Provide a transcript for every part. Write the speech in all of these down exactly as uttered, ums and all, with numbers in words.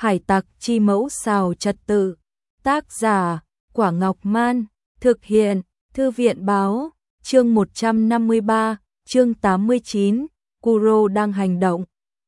Hải tặc chi mẫu xào trật tự. Tác giả, Quả Ngọc Man. Thực hiện, Thư viện báo. Chương một trăm năm mươi ba, chương tám mươi chín, Kuro đang hành động.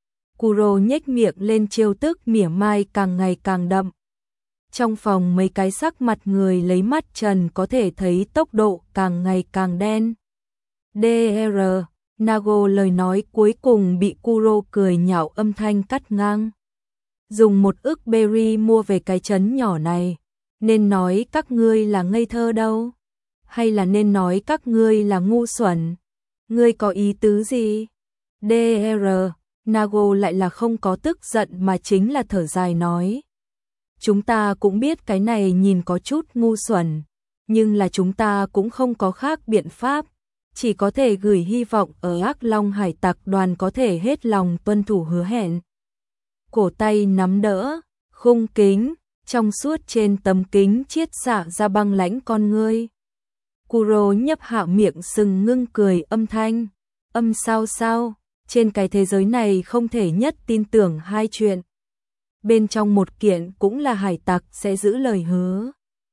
Kuro nhếch miệng lên trêu tức mỉa mai càng ngày càng đậm. Trong phòng mấy cái sắc mặt người lấy mắt trần có thể thấy tốc độ càng ngày càng đen. đê rờ, Nago lời nói cuối cùng bị Kuro cười nhạo âm thanh cắt ngang. Dùng một ức berry mua về cái trấn nhỏ này, nên nói các ngươi là ngây thơ đâu? Hay là nên nói các ngươi là ngu xuẩn? Ngươi có ý tứ gì? đê rờ, Nago lại là không có tức giận mà chính là thở dài nói. Chúng ta cũng biết cái này nhìn có chút ngu xuẩn, nhưng là chúng ta cũng không có khác biện pháp, chỉ có thể gửi hy vọng ở Ác Long Hải tặc đoàn có thể hết lòng tuân thủ hứa hẹn. Cổ tay nắm đỡ, khung kính, trong suốt trên tấm kính chiết xạ ra băng lãnh con ngươi. Kuro nhấp hạ miệng sừng ngưng cười âm thanh, âm sao sao, trên cái thế giới này không thể nhất tin tưởng hai chuyện. Bên trong một kiện cũng là hải tặc sẽ giữ lời hứa.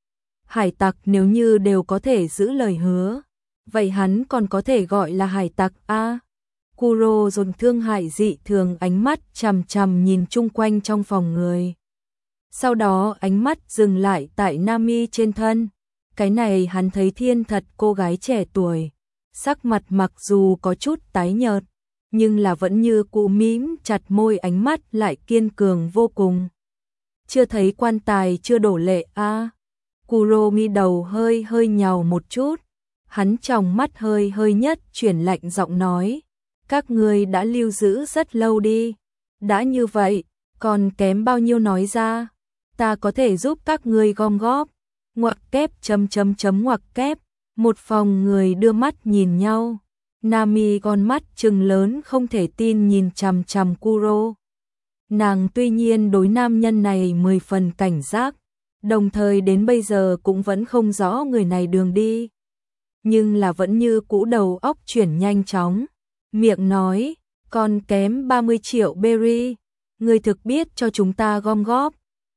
Hải tặc nếu như đều có thể giữ lời hứa, vậy hắn còn có thể gọi là hải tặc a? À, Kuro dùng thương hại dị thường ánh mắt chằm chằm nhìn chung quanh trong phòng người. Sau đó ánh mắt dừng lại tại Nami trên thân. Cái này hắn thấy thiên thật cô gái trẻ tuổi, sắc mặt mặc dù có chút tái nhợt, nhưng là vẫn như cũ mím chặt môi, ánh mắt lại kiên cường vô cùng. Chưa thấy quan tài chưa đổ lệ a? À, Kuro mi đầu hơi hơi nhàu một chút, hắn tròng mắt hơi hơi nhất chuyển lạnh giọng nói, các ngươi đã lưu giữ rất lâu đi, đã như vậy, còn kém bao nhiêu nói ra, ta có thể giúp các ngươi gom góp. Ngoặc kép chấm chấm chấm ngoặc kép, một phòng người đưa mắt nhìn nhau. Nami con mắt trừng lớn không thể tin nhìn chằm chằm Kuro. Nàng tuy nhiên đối nam nhân này mười phần cảnh giác, đồng thời đến bây giờ cũng vẫn không rõ người này đường đi, nhưng là vẫn như cũ đầu óc chuyển nhanh chóng, miệng nói, còn kém ba mươi triệu berry, người thực biết cho chúng ta gom góp.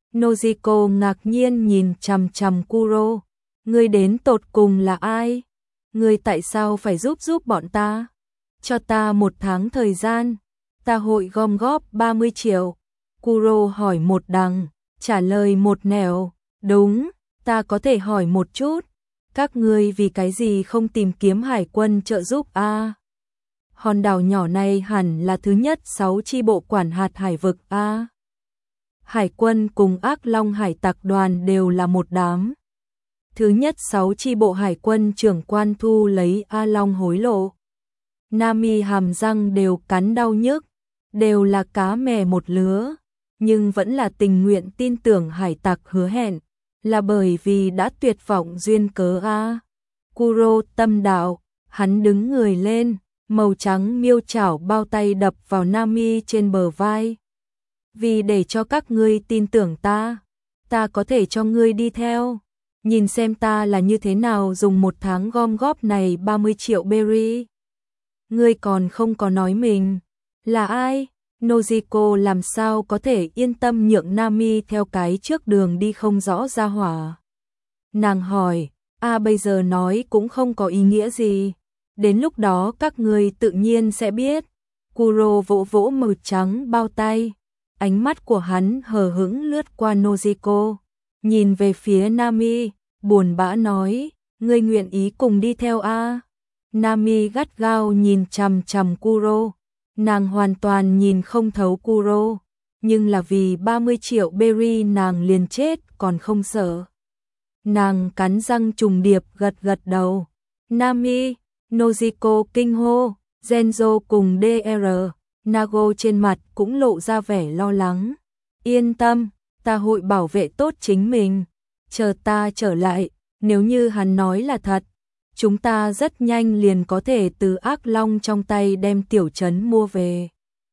Nojiko ngạc nhiên nhìn chằm chằm Kuro, ngươi đến tột cùng là ai? Ngươi tại sao phải giúp giúp bọn ta? Cho ta một tháng thời gian, ta hội gom góp ba mươi triệu. Kuro hỏi một đằng, trả lời một nẻo, đúng, ta có thể hỏi một chút, các ngươi vì cái gì không tìm kiếm hải quân trợ giúp a? À, hòn đảo nhỏ này hẳn là thứ nhất sáu chi bộ quản hạt hải vực a. À, Hải quân cùng Ác Long Hải tặc đoàn đều là một đám. Thứ nhất sáu chi bộ hải quân trưởng quan thu lấy A Long hối lộ. Nami hàm răng đều cắn đau nhức, đều là cá mè một lứa, nhưng vẫn là tình nguyện tin tưởng hải tặc hứa hẹn, là bởi vì đã tuyệt vọng duyên cớ a. À, Kuro tâm đạo, hắn đứng người lên, màu trắng miêu chảo bao tay đập vào Nami trên bờ vai. Vì để cho các ngươi tin tưởng ta, ta có thể cho ngươi đi theo, nhìn xem ta là như thế nào dùng một tháng gom góp này ba mươi triệu berry. Ngươi còn không có nói mình là ai? Nojiko làm sao có thể yên tâm nhượng Nami theo cái trước đường đi không rõ ra hỏa. Nàng hỏi, a à, bây giờ nói cũng không có ý nghĩa gì, đến lúc đó các ngươi tự nhiên sẽ biết. Kuro vỗ vỗ màu trắng bao tay. Ánh mắt của hắn hờ hững lướt qua Nojiko, nhìn về phía Nami, buồn bã nói, ngươi nguyện ý cùng đi theo a? À? Nami gắt gao nhìn chằm chằm Kuro, nàng hoàn toàn nhìn không thấu Kuro, nhưng là vì ba mươi triệu berry nàng liền chết còn không sợ. Nàng cắn răng trùng điệp gật gật đầu. Nami, Nojiko kinh hô, Genzo cùng đê rờ. Nago trên mặt cũng lộ ra vẻ lo lắng. Yên tâm, ta hội bảo vệ tốt chính mình. Chờ ta trở lại, nếu như hắn nói là thật, chúng ta rất nhanh liền có thể từ Ác Long trong tay đem tiểu trấn mua về.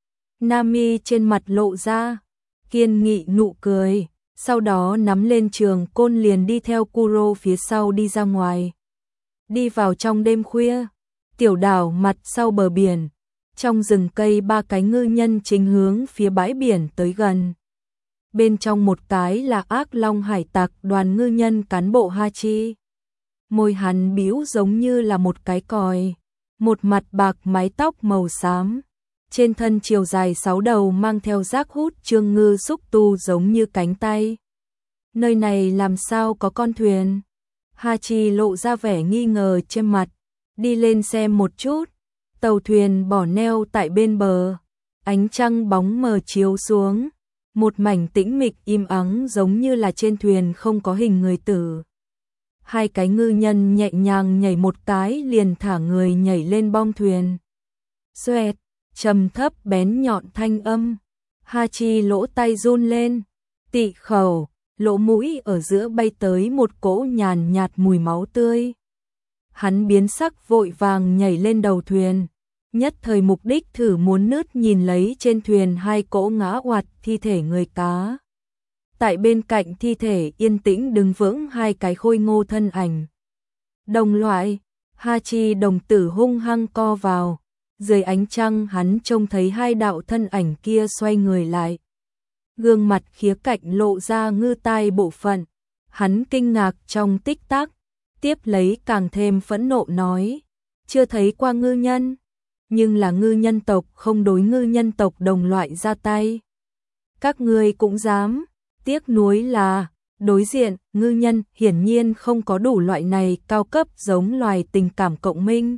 Nami trên mặt lộ ra kiên nghị nụ cười, sau đó nắm lên trường côn liền đi theo Kuro phía sau đi ra ngoài. Đi vào trong đêm khuya, tiểu đảo mặt sau bờ biển. Trong rừng cây ba cái ngư nhân chính hướng phía bãi biển tới gần. bên trong một cái là ác long hải tặc đoàn ngư nhân cán bộ Hachi. Môi hắn bĩu giống như là một cái còi, một mặt bạc mái tóc màu xám. Trên thân chiều dài sáu đầu mang theo rác hút trương ngư xúc tu giống như cánh tay. Nơi này làm sao có con thuyền? Hachi lộ ra vẻ nghi ngờ trên mặt, đi lên xem một chút. Tàu thuyền bỏ neo tại bên bờ, ánh trăng bóng mờ chiếu xuống, một mảnh tĩnh mịch im ắng giống như là trên thuyền không có hình người tử. Hai cái ngư nhân nhẹ nhàng nhảy một cái liền thả người nhảy lên bong thuyền. Xoẹt, trầm thấp bén nhọn thanh âm. Hachi lỗ tay run lên, tị khẩu, lỗ mũi ở giữa bay tới một cỗ nhàn nhạt mùi máu tươi. Hắn biến sắc vội vàng nhảy lên đầu thuyền, nhất thời mục đích thử muốn nướt nhìn lấy trên thuyền hai cỗ ngã oạt thi thể người cá. Tại bên cạnh thi thể yên tĩnh đứng vững hai cái khôi ngô thân ảnh. Đồng loại, Hachi đồng tử hung hăng co vào, dưới ánh trăng hắn trông thấy hai đạo thân ảnh kia xoay người lại. Gương mặt khía cạnh lộ ra ngư tai bộ phận, hắn kinh ngạc trong tích tắc, tiếp lấy càng thêm phẫn nộ nói, chưa thấy qua ngư nhân, nhưng là ngư nhân tộc không đối ngư nhân tộc đồng loại ra tay. Các ngươi cũng dám, tiếc nuối là, đối diện, ngư nhân hiển nhiên không có đủ loại này cao cấp giống loài tình cảm cộng minh.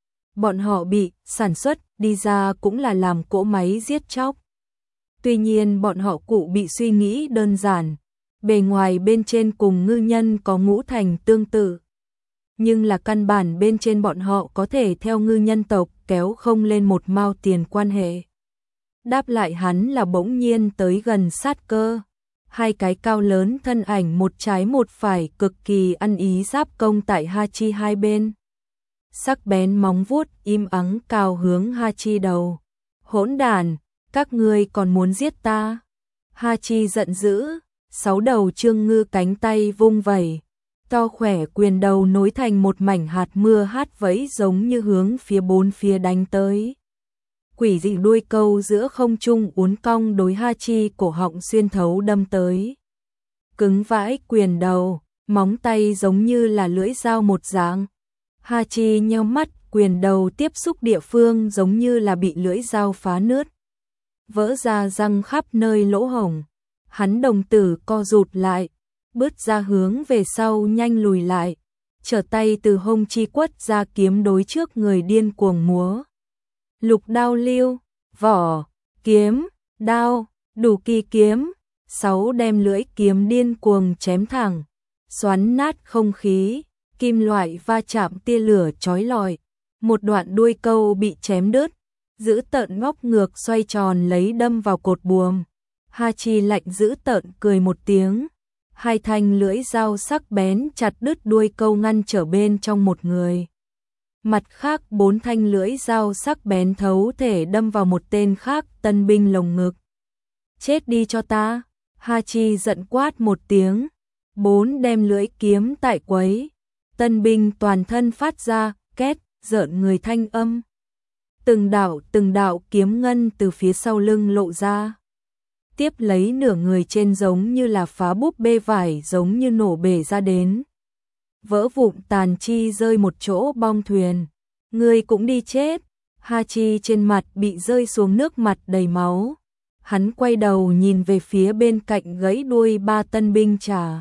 Bọn họ bị sản xuất đi ra cũng là làm cỗ máy giết chóc. Tuy nhiên bọn họ cụ bị suy nghĩ đơn giản, bề ngoài bên trên cùng ngư nhân có ngũ thành tương tự. Nhưng là căn bản bên trên bọn họ có thể theo ngư nhân tộc kéo không lên một mao tiền quan hệ. Đáp lại hắn là bỗng nhiên tới gần sát cơ. Hai cái cao lớn thân ảnh một trái một phải cực kỳ ăn ý giáp công tại Hachi hai bên. Sắc bén móng vuốt im ắng cào hướng Hachi đầu. Hỗn đản, các ngươi còn muốn giết ta? Hachi giận dữ, sáu đầu trương ngư cánh tay vung vẩy, to khỏe quyền đầu nối thành một mảnh hạt mưa hát vẫy giống như hướng phía bốn phía đánh tới. Quỷ dị đuôi câu giữa không trung uốn cong đối Hachi cổ họng xuyên thấu đâm tới. Cứng vãi quyền đầu, móng tay giống như là lưỡi dao một dạng. Hachi nheo mắt, quyền đầu tiếp xúc địa phương giống như là bị lưỡi dao phá nứt, vỡ ra răng khắp nơi lỗ hổng. Hắn đồng tử co rụt lại, bước ra hướng về sau nhanh lùi lại, trở tay từ hông chi quất ra kiếm đối trước người điên cuồng múa. Lục đao lưu, vỏ, kiếm, đao, đủ kỳ kiếm, sáu đem lưỡi kiếm điên cuồng chém thẳng, xoắn nát không khí, kim loại va chạm tia lửa chói lọi, một đoạn đuôi câu bị chém đứt, giữ tợn ngóc ngược xoay tròn lấy đâm vào cột buồm. Hachi lạnh giữ tợn cười một tiếng, hai thanh lưỡi dao sắc bén chặt đứt đuôi câu ngăn trở bên trong một người. Mặt khác bốn thanh lưỡi dao sắc bén thấu thể đâm vào một tên khác tân binh lồng ngực. Chết đi cho ta, Hachi giận quát một tiếng, bốn đem lưỡi kiếm tại quấy. Tân binh toàn thân phát ra, két, rợn người thanh âm. Từng đạo từng đạo kiếm ngân từ phía sau lưng lộ ra. Tiếp lấy nửa người trên giống như là phá búp bê vải giống như nổ bể ra đến. Vỡ vụn tàn chi rơi một chỗ bong thuyền. Người cũng đi chết. Hachi trên mặt bị rơi xuống nước mặt đầy máu. Hắn quay đầu nhìn về phía bên cạnh gãy đuôi ba tân binh trả.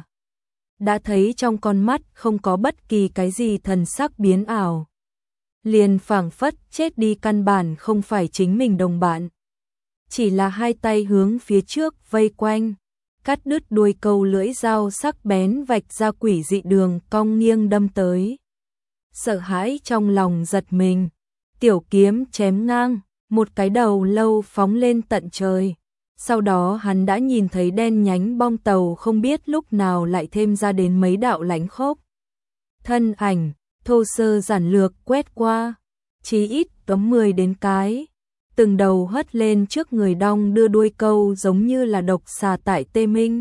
Đã thấy trong con mắt không có bất kỳ cái gì thần sắc biến ảo. Liền phảng phất chết đi căn bản không phải chính mình đồng bạn. Chỉ là hai tay hướng phía trước vây quanh, cắt đứt đuôi câu lưỡi dao sắc bén vạch ra quỷ dị đường cong nghiêng đâm tới. Sợ hãi trong lòng giật mình, tiểu kiếm chém ngang, một cái đầu lâu phóng lên tận trời. Sau đó hắn đã nhìn thấy đen nhánh bong tàu không biết lúc nào lại thêm ra đến mấy đạo lánh khốc. Thân ảnh, thô sơ giản lược quét qua, chí ít tấm mười đến cái. Từng đầu hất lên trước người đong đưa đuôi câu giống như là độc xà tại Tê Minh.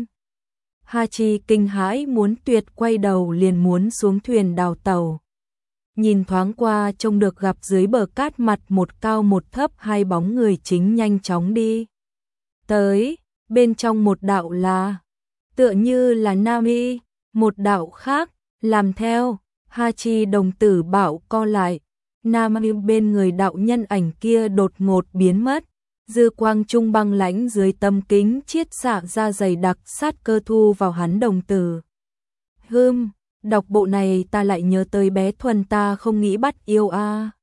Hachi kinh hãi muốn tuyệt quay đầu liền muốn xuống thuyền đào tàu. Nhìn thoáng qua trông được gặp dưới bờ cát mặt một cao một thấp hai bóng người chính nhanh chóng đi. Tới, bên trong một đạo là tựa như là Nam Y, một đạo khác làm theo. Hachi đồng tử bảo co lại, Nam Y bên người đạo nhân ảnh kia đột ngột biến mất, dư quang trung băng lãnh dưới tấm kính chiết xạ ra dày đặc sát cơ thu vào hắn đồng tử. Hừm, đọc bộ này ta lại nhớ tới bé Thuần ta không nghĩ bắt yêu a. À.